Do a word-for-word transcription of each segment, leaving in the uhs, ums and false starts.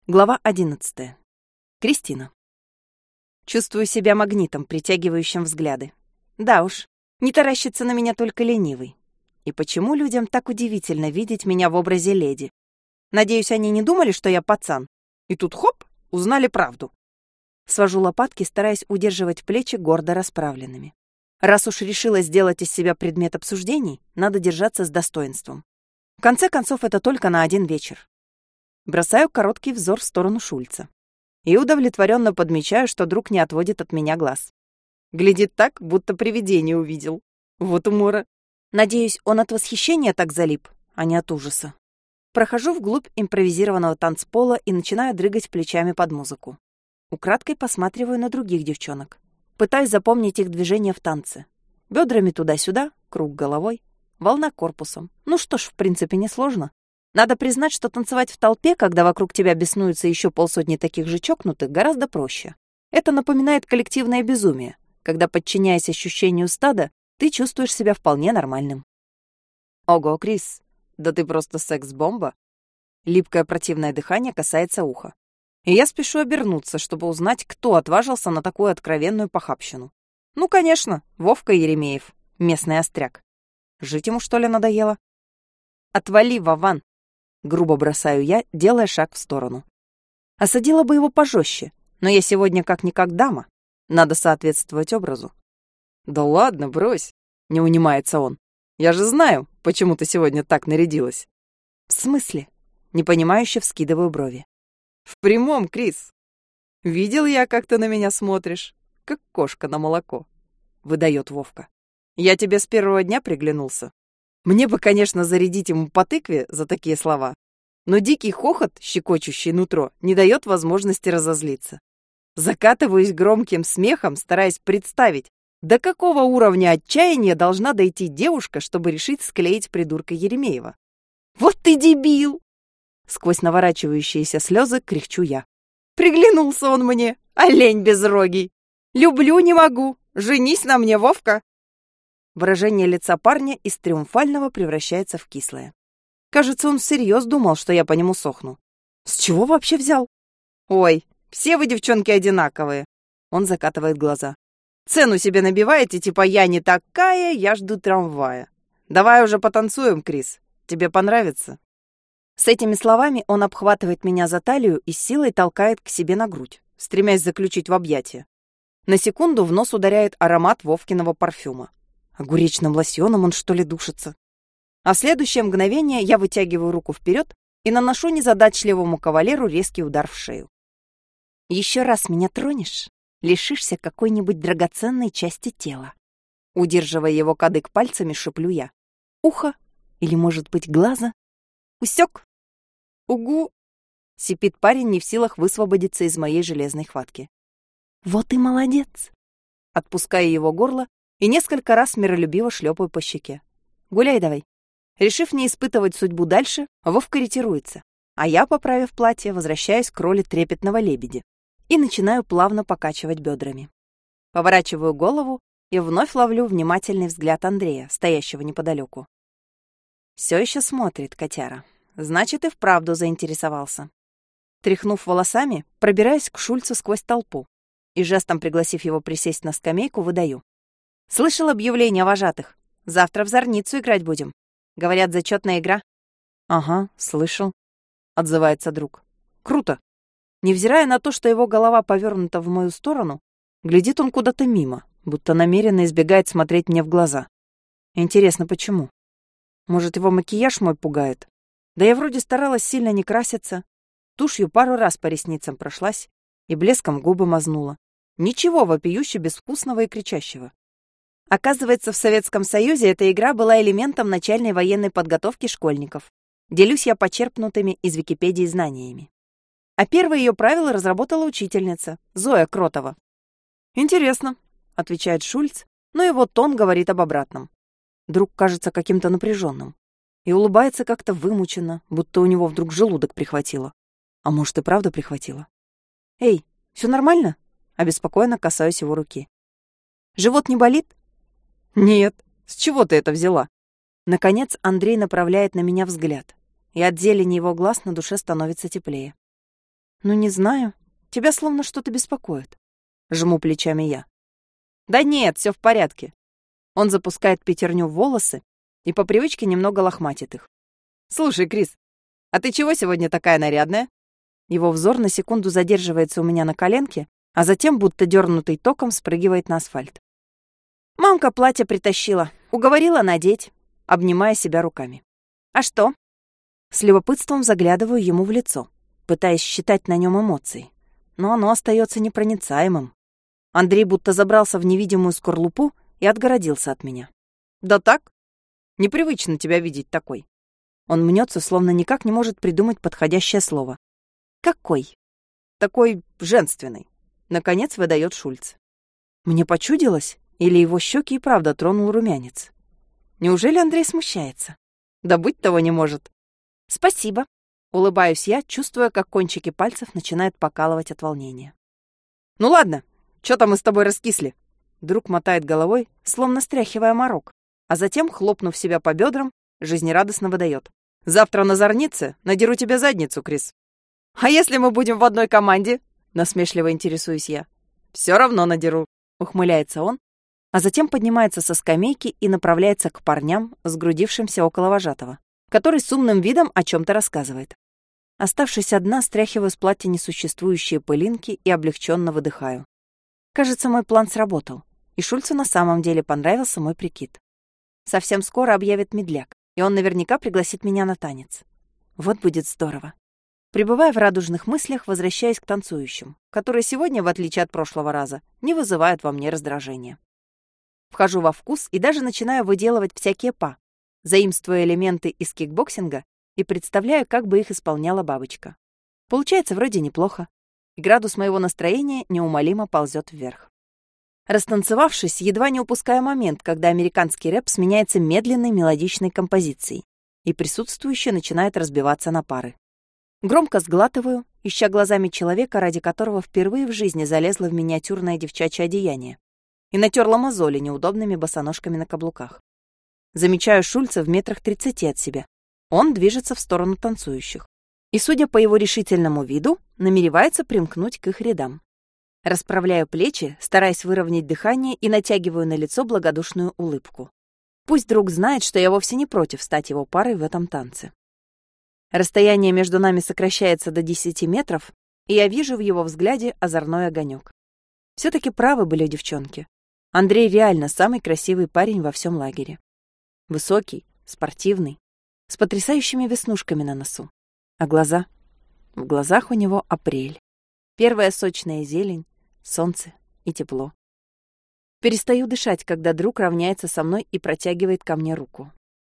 Глава одиннадцатая. Кристина. Чувствую себя магнитом, притягивающим взгляды. Да уж, не таращится на меня только ленивый. И почему людям так удивительно видеть меня в образе леди? Надеюсь, они не думали, что я пацан. И тут хоп, узнали правду. Свожу лопатки, стараясь удерживать плечи гордо расправленными. Раз уж решила сделать из себя предмет обсуждений, надо держаться с достоинством. В конце концов, это только на один вечер. Бросаю короткий взор в сторону Шульца. И удовлетворенно подмечаю, что друг не отводит от меня глаз. Глядит так, будто привидение увидел. Вот умора. Надеюсь, он от восхищения так залип, а не от ужаса. Прохожу вглубь импровизированного танцпола и начинаю дрыгать плечами под музыку. Украдкой посматриваю на других девчонок. Пытаюсь запомнить их движения в танце. Бедрами туда-сюда, круг головой, волна корпусом. Ну что ж, в принципе, несложно. Надо признать, что танцевать в толпе, когда вокруг тебя беснуются еще полсотни таких же чокнутых, гораздо проще. Это напоминает коллективное безумие, когда, подчиняясь ощущению стада, ты чувствуешь себя вполне нормальным. Ого, Крис, да ты просто секс-бомба. Липкое противное дыхание касается уха. И я спешу обернуться, чтобы узнать, кто отважился на такую откровенную похабщину. Ну, конечно, Вовка Еремеев, местный остряк. Жить ему, что ли, надоело? Отвали, Вован! Грубо бросаю я, делая шаг в сторону. Осадила бы его пожестче, но я сегодня как-никак дама. Надо соответствовать образу. «Да ладно, брось!» — не унимается он. «Я же знаю, почему ты сегодня так нарядилась». «В смысле?» — непонимающе вскидываю брови. «В прямом, Крис. Видел я, как ты на меня смотришь, как кошка на молоко», — выдает Вовка. «Я тебе с первого дня приглянулся. Мне бы, конечно, зарядить ему по тыкве за такие слова, но дикий хохот, щекочущий нутро, не дает возможности разозлиться. Закатываюсь громким смехом, стараясь представить, до какого уровня отчаяния должна дойти девушка, чтобы решить склеить придурка Еремеева. «Вот ты дебил!» Сквозь наворачивающиеся слезы кряхчу я. «Приглянулся он мне, олень безрогий! Люблю не могу! Женись на мне, Вовка!» Выражение лица парня из триумфального превращается в кислое. Кажется, он всерьез думал, что я по нему сохну. С чего вообще взял? «Ой, все вы, девчонки, одинаковые!» Он закатывает глаза. «Цену себе набиваете, типа я не такая, я жду трамвая. Давай уже потанцуем, Крис. Тебе понравится?» С этими словами он обхватывает меня за талию и с силой толкает к себе на грудь, стремясь заключить в объятия. На секунду в нос ударяет аромат Вовкиного парфюма. Огуречным лосьоном он, что ли, душится? А в следующее мгновение я вытягиваю руку вперед и наношу незадачливому кавалеру резкий удар в шею. «Еще раз меня тронешь, лишишься какой-нибудь драгоценной части тела». Удерживая его кадык пальцами, шеплю я. «Ухо? Или, может быть, глаза?» «Усек?» «Угу!» — сипит парень, не в силах высвободиться из моей железной хватки. «Вот и молодец!» Отпускаю его горло и несколько раз миролюбиво шлепаю по щеке. «Гуляй давай». Решив не испытывать судьбу дальше, Вовка ретируется, а я, поправив платье, возвращаюсь к роли трепетного лебедя и начинаю плавно покачивать бедрами. Поворачиваю голову и вновь ловлю внимательный взгляд Андрея, стоящего неподалеку. Все еще смотрит котяра. Значит, и вправду заинтересовался. Тряхнув волосами, пробираюсь к Шульцу сквозь толпу и, жестом пригласив его присесть на скамейку, выдаю. «Слышал объявление вожатых? Завтра в зорницу играть будем. Говорят, зачетная игра». «Ага, слышал», — отзывается друг. «Круто». Невзирая на то, что его голова повернута в мою сторону, глядит он куда-то мимо, будто намеренно избегает смотреть мне в глаза. Интересно, почему? Может, его макияж мой пугает? Да я вроде старалась сильно не краситься. Тушью пару раз по ресницам прошлась и блеском губы мазнула. Ничего вопиюще безвкусного и кричащего. Оказывается, в Советском Союзе эта игра была элементом начальной военной подготовки школьников. Делюсь я почерпнутыми из Википедии знаниями. А первое ее правило разработала учительница, Зоя Кротова. «Интересно», — отвечает Шульц, но его тон говорит об обратном. Друг кажется каким-то напряженным и улыбается как-то вымученно, будто у него вдруг желудок прихватило. А может, и правда прихватило. «Эй, все нормально?» — обеспокоенно касаюсь его руки. «Живот не болит?» «Нет. С чего ты это взяла?» Наконец Андрей направляет на меня взгляд, и от зелени его глаз на душе становится теплее. Ну, не знаю. Тебя словно что-то беспокоит. Жму плечами я. Да нет, все в порядке. Он запускает пятерню в волосы и по привычке немного лохматит их. Слушай, Крис, а ты чего сегодня такая нарядная? Его взор на секунду задерживается у меня на коленке, а затем, будто дернутый током, спрыгивает на асфальт. Мамка платье притащила, уговорила надеть, обнимая себя руками. А что? С любопытством заглядываю ему в лицо, пытаясь считать на нем эмоции, но оно остается непроницаемым. Андрей будто забрался в невидимую скорлупу и отгородился от меня. Да так? Непривычно тебя видеть такой. Он мнется, словно никак не может придумать подходящее слово. Какой? Такой женственный. Наконец выдает Шульц. Мне почудилось, или его щеки и правда тронул румянец? Неужели Андрей смущается? Да быть того не может. Спасибо. Улыбаюсь я, чувствуя, как кончики пальцев начинают покалывать от волнения. Ну ладно, что-то мы с тобой раскисли. Друг мотает головой, словно стряхивая морок, а затем, хлопнув себя по бедрам, жизнерадостно выдает. Завтра на зорнице надеру тебе задницу, Крис. А если мы будем в одной команде? Насмешливо интересуюсь я. Все равно надеру, ухмыляется он, а затем поднимается со скамейки и направляется к парням, сгрудившимся около вожатого, который с умным видом о чем-то рассказывает. Оставшись одна, стряхиваю с платья несуществующие пылинки и облегченно выдыхаю. Кажется, мой план сработал, и Шульцу на самом деле понравился мой прикид. Совсем скоро объявит медляк, и он наверняка пригласит меня на танец. Вот будет здорово. Пребывая в радужных мыслях, возвращаясь к танцующим, которые сегодня, в отличие от прошлого раза, не вызывают во мне раздражения. Вхожу во вкус и даже начинаю выделывать всякие па, заимствуя элементы из кикбоксинга и представляю, как бы их исполняла бабочка. Получается вроде неплохо, и градус моего настроения неумолимо ползет вверх. Растанцевавшись, едва не упускаю момент, когда американский рэп сменяется медленной мелодичной композицией, и присутствующие начинают разбиваться на пары. Громко сглатываю, ища глазами человека, ради которого впервые в жизни залезла в миниатюрное девчачье одеяние, и натерла мозоли неудобными босоножками на каблуках. Замечаю Шульца в метрах тридцати от себя. Он движется в сторону танцующих. И, судя по его решительному виду, намеревается примкнуть к их рядам. Расправляю плечи, стараясь выровнять дыхание, и натягиваю на лицо благодушную улыбку. Пусть друг знает, что я вовсе не против стать его парой в этом танце. Расстояние между нами сокращается до десяти метров, и я вижу в его взгляде озорной огонек. Все-таки правы были девчонки. Андрей реально самый красивый парень во всем лагере. Высокий, спортивный, с потрясающими веснушками на носу. А глаза? В глазах у него апрель. Первая сочная зелень, солнце и тепло. Перестаю дышать, когда друг равняется со мной и протягивает ко мне руку.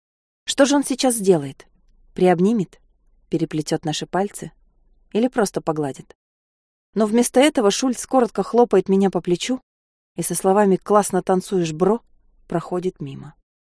Что же он сейчас сделает? Приобнимет? Переплетет наши пальцы? Или просто погладит? Но вместо этого Шульц коротко хлопает меня по плечу и со словами «классно танцуешь, бро» проходит мимо.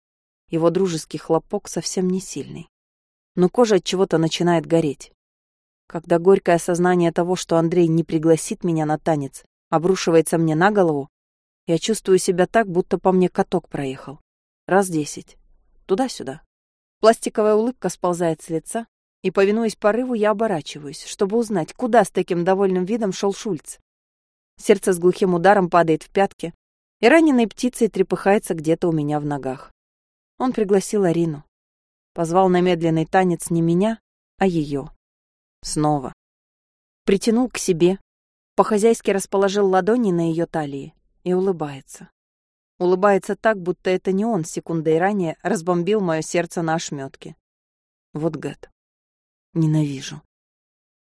Его дружеский хлопок совсем не сильный, но кожа от чего-то начинает гореть. Когда горькое осознание того, что Андрей не пригласит меня на танец, обрушивается мне на голову, я чувствую себя так, будто по мне каток проехал. Раз десять. Туда-сюда. Пластиковая улыбка сползает с лица, и, повинуясь порыву, я оборачиваюсь, чтобы узнать, куда с таким довольным видом шел Шульц. Сердце с глухим ударом падает в пятки, и раненой птицей трепыхается где-то у меня в ногах. Он пригласил Арину. Позвал на медленный танец не меня, а ее. Снова. Притянул к себе, по-хозяйски расположил ладони на ее талии и улыбается. Улыбается так, будто это не он секундой ранее разбомбил мое сердце на ошметке. Вот гад. Ненавижу.